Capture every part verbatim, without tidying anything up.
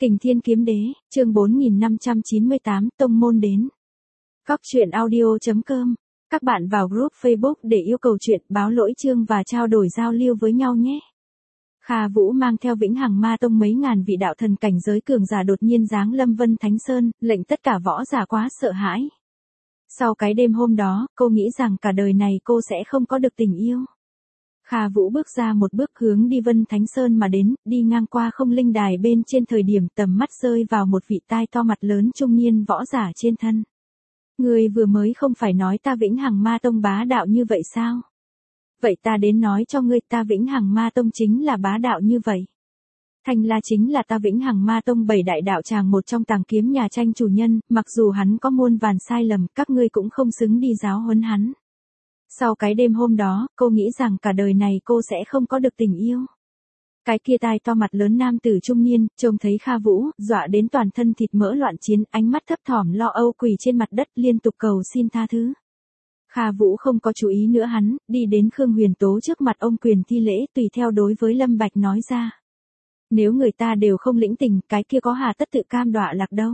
Kình Thiên Kiếm Đế, chương bốn nghìn năm trăm chín mươi tám, Tông Môn đến. Góc truyện audio chấm com. Các bạn vào group Facebook để yêu cầu chuyện, báo lỗi chương và trao đổi giao lưu với nhau nhé. Kha Vũ mang theo Vĩnh Hằng Ma Tông mấy ngàn vị đạo thần cảnh giới cường giả đột nhiên giáng lâm Vân Thánh Sơn, lệnh tất cả võ giả quá sợ hãi. Sau cái đêm hôm đó, cô nghĩ rằng cả đời này cô sẽ không có được tình yêu. Kha Vũ bước ra một bước hướng đi Vân Thánh Sơn mà đến, đi ngang qua không linh đài bên trên thời điểm tầm mắt rơi vào một vị tai to mặt lớn trung niên võ giả trên thân. Người vừa mới không phải nói ta Vĩnh Hằng Ma Tông bá đạo như vậy sao? Vậy ta đến nói cho ngươi, ta Vĩnh Hằng Ma Tông chính là bá đạo như vậy. Thanh La chính là ta Vĩnh Hằng Ma Tông bảy đại đạo tràng một trong tàng kiếm nhà tranh chủ nhân, mặc dù hắn có muôn vàn sai lầm, các ngươi cũng không xứng đi giáo huấn hắn. Sau cái đêm hôm đó, cô nghĩ rằng cả đời này cô sẽ không có được tình yêu. Cái kia tai to mặt lớn nam tử trung niên, trông thấy Kha Vũ, dọa đến toàn thân thịt mỡ loạn chiến, ánh mắt thấp thỏm lo âu quỳ trên mặt đất liên tục cầu xin tha thứ. Kha Vũ không có chú ý nữa hắn, đi đến Khương Huyền Tố trước mặt ông quyền thi lễ, tùy theo đối với Lâm Bạch nói ra. Nếu người ta đều không lĩnh tình, cái kia có hà tất tự cam đọa lạc đâu.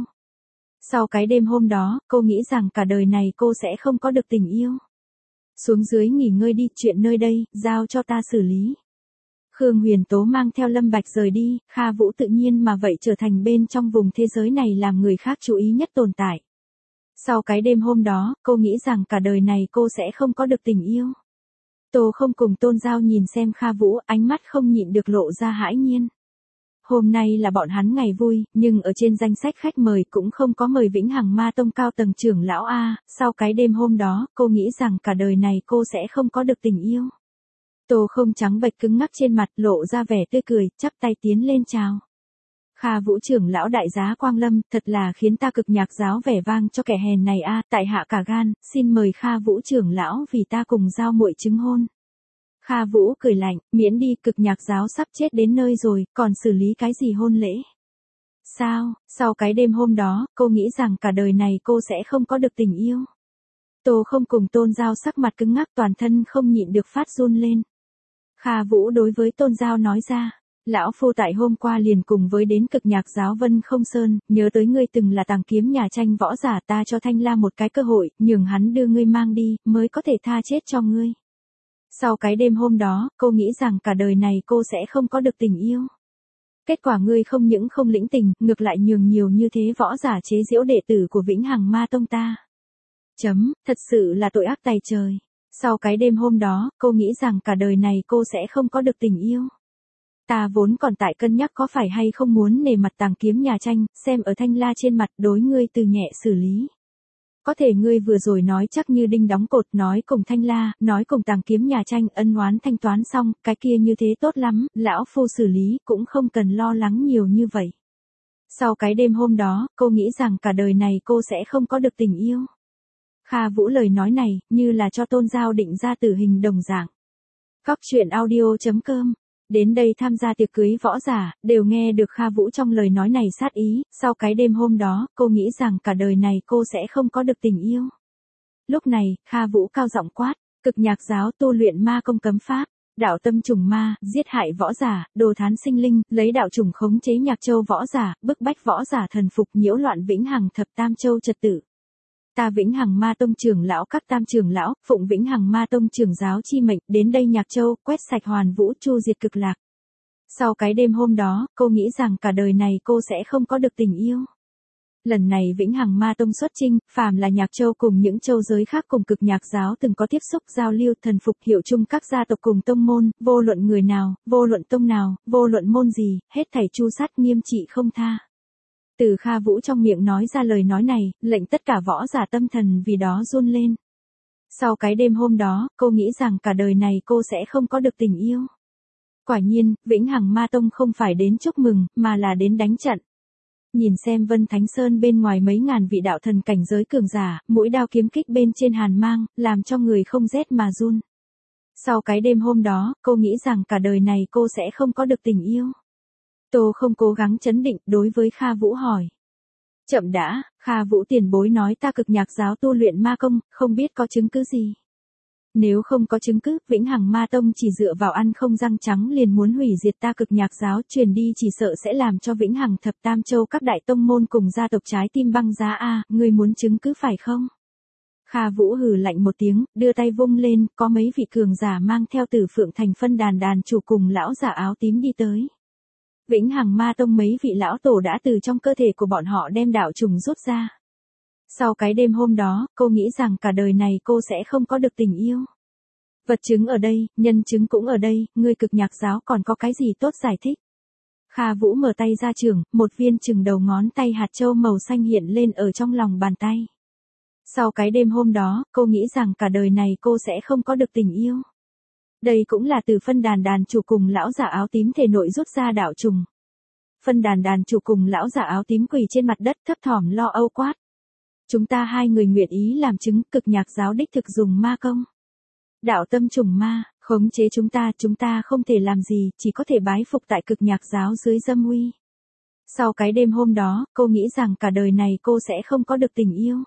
Sau cái đêm hôm đó, cô nghĩ rằng cả đời này cô sẽ không có được tình yêu. Xuống dưới nghỉ ngơi đi, chuyện nơi đây, giao cho ta xử lý. Khương Huyền Tố mang theo Lâm Bạch rời đi, Kha Vũ tự nhiên mà vậy trở thành bên trong vùng thế giới này làm người khác chú ý nhất tồn tại. Sau cái đêm hôm đó, cô nghĩ rằng cả đời này cô sẽ không có được tình yêu. Tô Không cùng Tôn Giao nhìn xem Kha Vũ, ánh mắt không nhịn được lộ ra hãi nhiên. Hôm nay là bọn hắn ngày vui, nhưng ở trên danh sách khách mời cũng không có mời Vĩnh Hằng Ma Tông cao tầng trưởng lão A, sau cái đêm hôm đó, cô nghĩ rằng cả đời này cô sẽ không có được tình yêu. Tô Không trắng bệch cứng ngắc trên mặt, lộ ra vẻ tươi cười, chắp tay tiến lên chào. Kha Vũ trưởng lão đại giá Quang Lâm, thật là khiến ta Cực Nhạc giáo vẻ vang cho kẻ hèn này a, tại hạ cả gan, xin mời Kha Vũ trưởng lão vì ta cùng giao muội chứng hôn. Kha Vũ cười lạnh, miễn đi, Cực Nhạc giáo sắp chết đến nơi rồi, còn xử lý cái gì hôn lễ? Sao, sau cái đêm hôm đó, cô nghĩ rằng cả đời này cô sẽ không có được tình yêu. Tô Không cùng Tôn Giao sắc mặt cứng ngắc, toàn thân không nhịn được phát run lên. Kha Vũ đối với Tôn Giao nói ra, lão phu tại hôm qua liền cùng với đến Cực Nhạc giáo Vân Không Sơn, nhớ tới ngươi từng là tàng kiếm nhà tranh võ giả, ta cho Thanh La một cái cơ hội, nhường hắn đưa ngươi mang đi, mới có thể tha chết cho ngươi. Sau cái đêm hôm đó, cô nghĩ rằng cả đời này cô sẽ không có được tình yêu. Kết quả ngươi không những không lĩnh tình, ngược lại nhường nhiều như thế võ giả chế giễu đệ tử của Vĩnh Hằng Ma Tông ta. Chấm, thật sự là tội ác tày trời. Sau cái đêm hôm đó, cô nghĩ rằng cả đời này cô sẽ không có được tình yêu. Ta vốn còn tại cân nhắc có phải hay không muốn nể mặt tàng kiếm nhà tranh, xem ở Thanh La trên mặt đối ngươi từ nhẹ xử lý. Có thể ngươi vừa rồi nói chắc như đinh đóng cột, nói cùng Thanh La, nói cùng tàng kiếm nhà tranh ân oán thanh toán xong, cái kia như thế tốt lắm, lão phu xử lý, cũng không cần lo lắng nhiều như vậy. Sau cái đêm hôm đó, cô nghĩ rằng cả đời này cô sẽ không có được tình yêu. Kha Vũ lời nói này, như là cho Tôn Giao định ra tử hình đồng dạng. Góc truyện audio chấm com. Đến đây tham gia tiệc cưới võ giả, đều nghe được Kha Vũ trong lời nói này sát ý, sau cái đêm hôm đó, cô nghĩ rằng cả đời này cô sẽ không có được tình yêu. Lúc này, Kha Vũ cao giọng quát, Cực Nhạc giáo tu luyện ma công cấm pháp, đạo tâm trùng ma, giết hại võ giả, đồ thán sinh linh, lấy đạo trùng khống chế Nhạc Châu võ giả, bức bách võ giả thần phục, nhiễu loạn Vĩnh Hằng thập tam châu trật tự. Ta Vĩnh Hằng Ma Tông trưởng lão các tam trưởng lão, phụng Vĩnh Hằng Ma Tông trưởng giáo chi mệnh, đến đây Nhạc Châu, quét sạch hoàn vũ, chu diệt cực lạc. Sau cái đêm hôm đó, cô nghĩ rằng cả đời này cô sẽ không có được tình yêu. Lần này Vĩnh Hằng Ma Tông xuất chinh, phàm là Nhạc Châu cùng những châu giới khác cùng Cực Nhạc giáo từng có tiếp xúc giao lưu thần phục hiệu chung các gia tộc cùng tông môn, vô luận người nào, vô luận tông nào, vô luận môn gì, hết thảy chu sát nghiêm trị không tha. Từ Kha Vũ trong miệng nói ra lời nói này, lệnh tất cả võ giả tâm thần vì đó run lên. Sau cái đêm hôm đó, cô nghĩ rằng cả đời này cô sẽ không có được tình yêu. Quả nhiên, Vĩnh Hằng Ma Tông không phải đến chúc mừng, mà là đến đánh trận. Nhìn xem Vân Thánh Sơn bên ngoài mấy ngàn vị đạo thần cảnh giới cường giả, mũi đao kiếm kích bên trên hàn mang, làm cho người không rét mà run. Sau cái đêm hôm đó, cô nghĩ rằng cả đời này cô sẽ không có được tình yêu. Tô Không cố gắng chấn định, đối với Kha Vũ hỏi. Chậm đã, Kha Vũ tiền bối nói ta Cực Nhạc giáo tu luyện ma công, không biết có chứng cứ gì. Nếu không có chứng cứ, Vĩnh Hằng Ma Tông chỉ dựa vào ăn không răng trắng liền muốn hủy diệt ta Cực Nhạc giáo, truyền đi chỉ sợ sẽ làm cho Vĩnh Hằng thập tam châu các đại tông môn cùng gia tộc trái tim băng giá a, ngươi muốn chứng cứ phải không? Kha Vũ hừ lạnh một tiếng, đưa tay vung lên, có mấy vị cường giả mang theo Tử Phượng Thành phân đàn đàn chủ cùng lão giả áo tím đi tới. Vĩnh Hằng Ma Tông mấy vị lão tổ đã từ trong cơ thể của bọn họ đem đạo trùng rút ra. Sau cái đêm hôm đó, cô nghĩ rằng cả đời này cô sẽ không có được tình yêu. Vật chứng ở đây, nhân chứng cũng ở đây, ngươi Cực Nhạc giáo còn có cái gì tốt giải thích? Kha Vũ mở tay ra trường, một viên chừng đầu ngón tay hạt châu màu xanh hiện lên ở trong lòng bàn tay. Sau cái đêm hôm đó, cô nghĩ rằng cả đời này cô sẽ không có được tình yêu. Đây cũng là từ phân đàn đàn chủ cùng lão giả áo tím thể nội rút ra đạo trùng. Phân đàn đàn chủ cùng lão giả áo tím quỳ trên mặt đất thấp thỏm lo âu quát. Chúng ta hai người nguyện ý làm chứng, Cực Nhạc giáo đích thực dùng ma công. Đạo tâm trùng ma, khống chế chúng ta, chúng ta không thể làm gì, chỉ có thể bái phục tại Cực Nhạc giáo dưới dâm uy. Sau cái đêm hôm đó, cô nghĩ rằng cả đời này cô sẽ không có được tình yêu.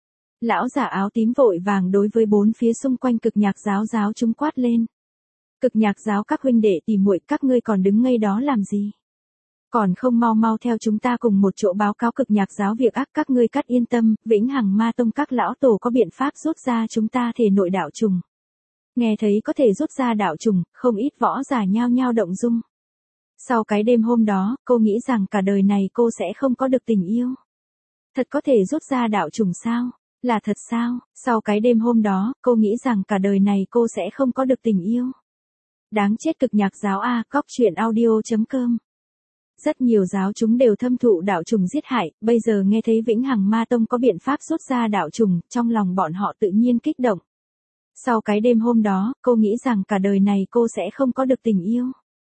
Lão giả áo tím vội vàng đối với bốn phía xung quanh Cực Nhạc giáo giáo chúng quát lên. Cực Nhạc giáo các huynh đệ tỉ muội, các ngươi còn đứng ngây đó làm gì? Còn không mau mau theo chúng ta cùng một chỗ báo cáo Cực Nhạc giáo việc ác, các ngươi cắt yên tâm, Vĩnh Hằng Ma Tông các lão tổ có biện pháp rút ra chúng ta thể nội đạo trùng. Nghe thấy có thể rút ra đạo trùng, không ít võ giả nhao nhao động dung. Sau cái đêm hôm đó, cô nghĩ rằng cả đời này cô sẽ không có được tình yêu. Thật có thể rút ra đạo trùng sao? Là thật sao? Sau cái đêm hôm đó, cô nghĩ rằng cả đời này cô sẽ không có được tình yêu. Đáng chết Cực Nhạc giáo a, cóc truyện audio chấm com. Rất nhiều giáo chúng đều thâm thụ đạo trùng giết hại, bây giờ nghe thấy Vĩnh Hằng Ma Tông có biện pháp rút ra đạo trùng, trong lòng bọn họ tự nhiên kích động. Sau cái đêm hôm đó, cô nghĩ rằng cả đời này cô sẽ không có được tình yêu.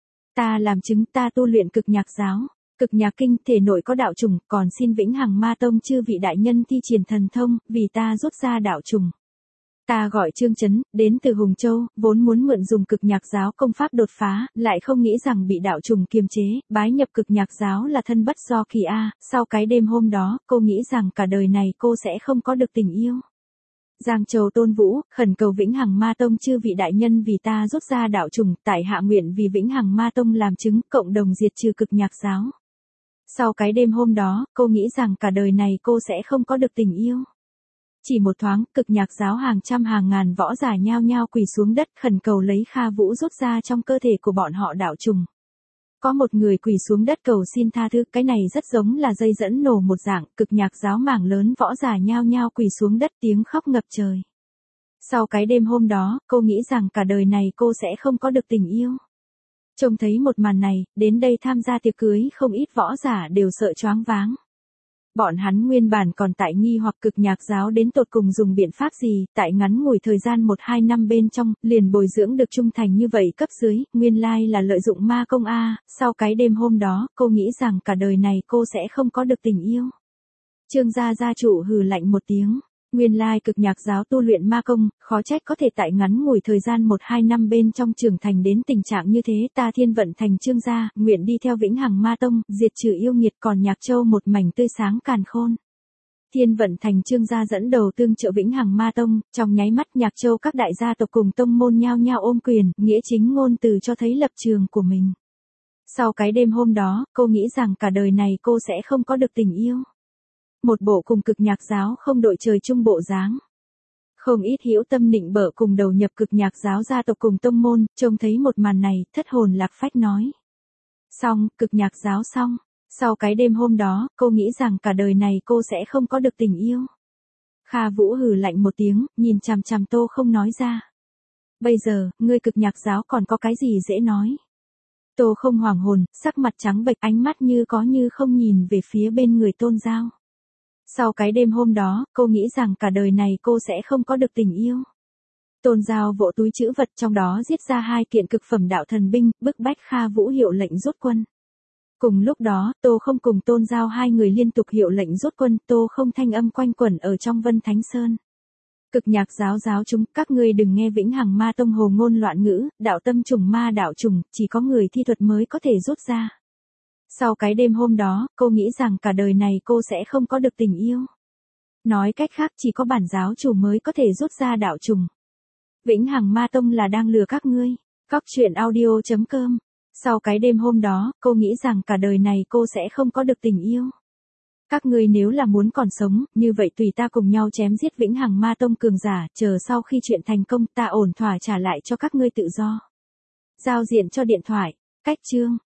Ta làm chứng, ta tu luyện Cực Nhạc giáo, Cực Nhạc kinh, thể nội có đạo trùng, còn xin Vĩnh Hằng Ma Tông chư vị đại nhân thi triển thần thông, vì ta rút ra đạo trùng. Ta gọi Trương Chấn, đến từ Hùng Châu, vốn muốn mượn dùng Cực Nhạc giáo công pháp đột phá, lại không nghĩ rằng bị đạo trùng kiềm chế, bái nhập Cực Nhạc giáo là thân bất do kỳ a. Sau cái đêm hôm đó, cô nghĩ rằng cả đời này cô sẽ không có được tình yêu. Giang Châu Tôn Vũ, khẩn cầu Vĩnh Hằng Ma Tông chư vị đại nhân vì ta rút ra đạo trùng, tại hạ nguyện vì Vĩnh Hằng Ma Tông làm chứng, cộng đồng diệt trừ Cực Nhạc giáo. Sau cái đêm hôm đó, cô nghĩ rằng cả đời này cô sẽ không có được tình yêu. Chỉ một thoáng, Cực Nhạc giáo hàng trăm hàng ngàn võ giả nhao nhao quỳ xuống đất khẩn cầu lấy Kha Vũ rút ra trong cơ thể của bọn họ đạo trùng. Có một người quỳ xuống đất cầu xin tha thứ, cái này rất giống là dây dẫn nổ một dạng, Cực Nhạc giáo mảng lớn võ giả nhao nhao quỳ xuống đất tiếng khóc ngập trời. Sau cái đêm hôm đó, cô nghĩ rằng cả đời này cô sẽ không có được tình yêu. Trông thấy một màn này, đến đây tham gia tiệc cưới không ít võ giả đều sợ choáng váng. Bọn hắn nguyên bản còn tại nghi hoặc Cực Nhạc giáo đến tột cùng dùng biện pháp gì, tại ngắn ngủi thời gian một hai năm bên trong, liền bồi dưỡng được trung thành như vậy cấp dưới, nguyên lai là lợi dụng ma công a. Sau cái đêm hôm đó, cô nghĩ rằng cả đời này cô sẽ không có được tình yêu. Trương gia gia chủ hừ lạnh một tiếng. Nguyên lai Cực Nhạc giáo tu luyện ma công, khó trách có thể tại ngắn ngủi thời gian một hai năm bên trong trưởng thành đến tình trạng như thế. Ta Thiên Vận Thành Trương gia, nguyện đi theo Vĩnh Hằng Ma Tông, diệt trừ yêu nghiệt, còn Nhạc Châu một mảnh tươi sáng càn khôn. Thiên Vận Thành Trương gia dẫn đầu tương trợ Vĩnh Hằng Ma Tông, trong nháy mắt Nhạc Châu các đại gia tộc cùng tông môn nhao nhao ôm quyền, nghĩa chính ngôn từ cho thấy lập trường của mình. Sau cái đêm hôm đó, cô nghĩ rằng cả đời này cô sẽ không có được tình yêu. Một bộ cùng Cực Nhạc giáo không đội trời chung bộ dáng. Không ít hữu tâm nịnh bợ cùng đầu nhập Cực Nhạc giáo gia tộc cùng tông môn, trông thấy một màn này, thất hồn lạc phách nói. Xong, Cực Nhạc giáo xong. Sau cái đêm hôm đó, cô nghĩ rằng cả đời này cô sẽ không có được tình yêu. Kha Vũ hừ lạnh một tiếng, nhìn chằm chằm Tô Không nói ra. Bây giờ, ngươi Cực Nhạc giáo còn có cái gì dễ nói? Tô Không hoàng hồn, sắc mặt trắng bệch, ánh mắt như có như không nhìn về phía bên người Tôn Giao. Sau cái đêm hôm đó, cô nghĩ rằng cả đời này cô sẽ không có được tình yêu. Tôn Giao vỗ túi trữ vật trong đó giết ra hai kiện cực phẩm đạo thần binh, bức bách Kha Vũ hiệu lệnh rút quân. Cùng lúc đó, Tô Không cùng Tôn Giao hai người liên tục hiệu lệnh rút quân, Tô Không thanh âm quanh quẩn ở trong Vân Thánh Sơn. Cực Nhạc giáo giáo chúng, các ngươi đừng nghe Vĩnh Hằng Ma Tông hồ ngôn loạn ngữ, đạo tâm trùng ma đạo trùng, chỉ có người thi thuật mới có thể rút ra. Sau cái đêm hôm đó, cô nghĩ rằng cả đời này cô sẽ không có được tình yêu. Nói cách khác chỉ có bản giáo chủ mới có thể rút ra đạo trùng. Vĩnh Hằng Ma Tông là đang lừa các ngươi. Cóc truyện audio chấm com. Sau cái đêm hôm đó, cô nghĩ rằng cả đời này cô sẽ không có được tình yêu. Các ngươi nếu là muốn còn sống, như vậy tùy ta cùng nhau chém giết Vĩnh Hằng Ma Tông cường giả, chờ sau khi chuyện thành công ta ổn thỏa trả lại cho các ngươi tự do. Giao diện cho điện thoại. Cách chương.